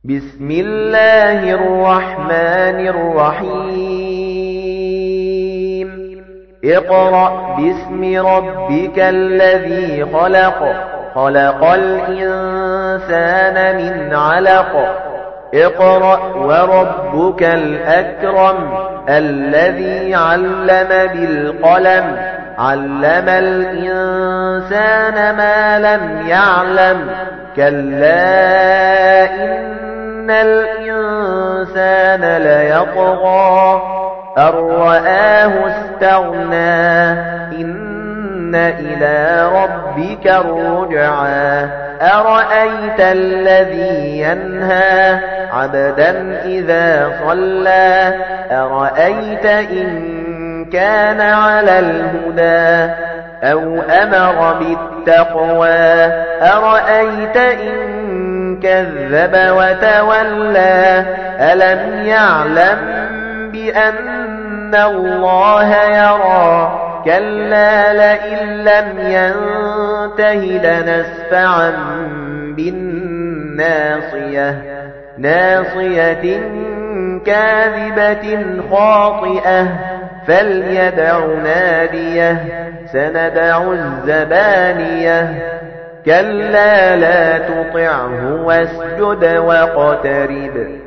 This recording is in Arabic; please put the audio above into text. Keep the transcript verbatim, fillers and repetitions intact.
بسم الله الرحمن الرحيم اقرأ باسم ربك الذي خلق خلق الإنسان من علق اقرأ وربك الأكرم الذي علم بالقلم علم الإنسان ما لم يعلم كلا إن الإنسان ليطغى أن رآه استغنى إن إلى ربك الرجعى أرأيت الذي ينهى عبدا إذا صلى أرأيت إن كان على الهدى أو أمر بالتقوى أرأيت إن كذب وتولى ألم يعلم بأن الله يرى كلا لئن لم ينته لنسفعا بالناصية ناصية كاذبة خاطئة فليدع ناديه سندع الزبانية كلا لا تطعه واسجد واقترب